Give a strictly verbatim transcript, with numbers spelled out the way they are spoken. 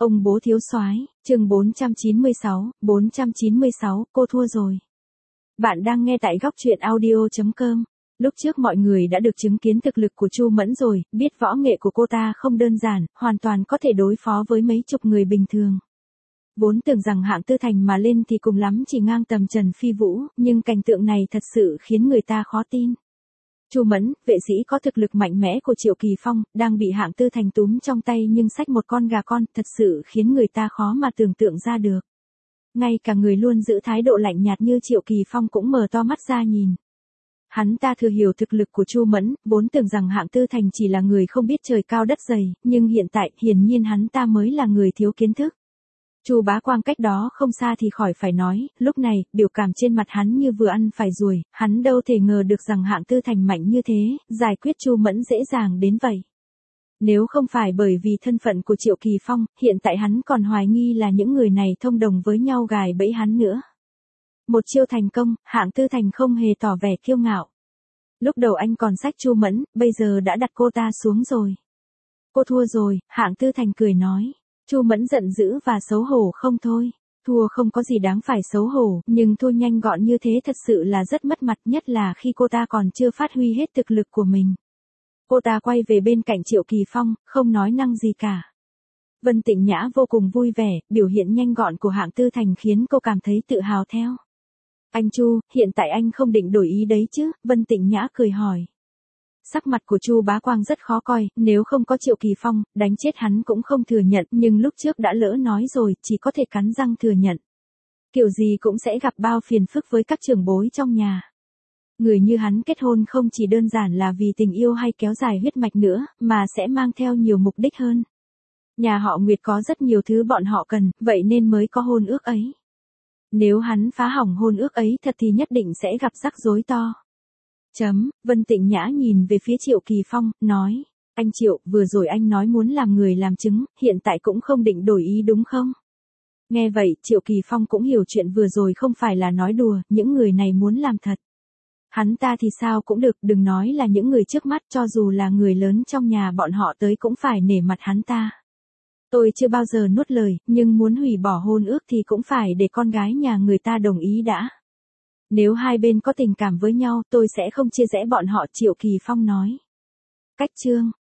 Ông bố thiếu soái, chương bốn trăm chín mươi sáu, bốn trăm chín mươi sáu, cô thua rồi. Bạn đang nghe tại góc truyện audio chấm com. Lúc trước mọi người đã được chứng kiến thực lực của Chu Mẫn rồi, biết võ nghệ của cô ta không đơn giản, hoàn toàn có thể đối phó với mấy chục người bình thường. Vốn tưởng rằng hạng tư thành mà lên thì cùng lắm chỉ ngang tầm Trần Phi Vũ, nhưng cảnh tượng này thật sự khiến người ta khó tin. Chu Mẫn, vệ sĩ có thực lực mạnh mẽ của Triệu Kỳ Phong, đang bị hạng tư thành túm trong tay nhưng xách một con gà con, thật sự khiến người ta khó mà tưởng tượng ra được. Ngay cả người luôn giữ thái độ lạnh nhạt như Triệu Kỳ Phong cũng mở to mắt ra nhìn. Hắn ta thừa hiểu thực lực của Chu Mẫn, vốn tưởng rằng hạng tư thành chỉ là người không biết trời cao đất dày, nhưng hiện tại, hiển nhiên hắn ta mới là người thiếu kiến thức. Chu Bá Quang cách đó không xa thì khỏi phải nói, lúc này, biểu cảm trên mặt hắn như vừa ăn phải ruồi, hắn đâu thể ngờ được rằng hạng tư thành mạnh như thế, giải quyết Chu Mẫn dễ dàng đến vậy. Nếu không phải bởi vì thân phận của Triệu Kỳ Phong, hiện tại hắn còn hoài nghi là những người này thông đồng với nhau gài bẫy hắn nữa. Một chiêu thành công, hạng tư thành không hề tỏ vẻ kiêu ngạo. Lúc đầu anh còn xách Chu Mẫn, bây giờ đã đặt cô ta xuống rồi. Cô thua rồi, hạng tư thành cười nói. Chu Mẫn giận dữ và xấu hổ không thôi. Thua không có gì đáng phải xấu hổ, nhưng thua nhanh gọn như thế thật sự là rất mất mặt, nhất là khi cô ta còn chưa phát huy hết thực lực của mình. Cô ta quay về bên cạnh Triệu Kỳ Phong, không nói năng gì cả. Vân Tịnh Nhã vô cùng vui vẻ, biểu hiện nhanh gọn của hạng tư thành khiến cô cảm thấy tự hào theo. Anh Chu, hiện tại anh không định đổi ý đấy chứ? Vân Tịnh Nhã cười hỏi. Sắc mặt của Chu Bá Quang rất khó coi, nếu không có Triệu Kỳ Phong, đánh chết hắn cũng không thừa nhận, nhưng lúc trước đã lỡ nói rồi, chỉ có thể cắn răng thừa nhận. Kiểu gì cũng sẽ gặp bao phiền phức với các trưởng bối trong nhà. Người như hắn kết hôn không chỉ đơn giản là vì tình yêu hay kéo dài huyết mạch nữa, mà sẽ mang theo nhiều mục đích hơn. Nhà họ Nguyệt có rất nhiều thứ bọn họ cần, vậy nên mới có hôn ước ấy. Nếu hắn phá hỏng hôn ước ấy thật thì nhất định sẽ gặp rắc rối to. Chấm, Vân Tịnh Nhã nhìn về phía Triệu Kỳ Phong, nói, anh Triệu, vừa rồi anh nói muốn làm người làm chứng, hiện tại cũng không định đổi ý đúng không? Nghe vậy, Triệu Kỳ Phong cũng hiểu chuyện vừa rồi không phải là nói đùa, những người này muốn làm thật. Hắn ta thì sao cũng được, đừng nói là những người trước mắt, cho dù là người lớn trong nhà bọn họ tới cũng phải nể mặt hắn ta. Tôi chưa bao giờ nuốt lời, nhưng muốn hủy bỏ hôn ước thì cũng phải để con gái nhà người ta đồng ý đã. Nếu hai bên có tình cảm với nhau, tôi sẽ không chia rẽ bọn họ, Triệu Kỳ Phong nói. Cách chương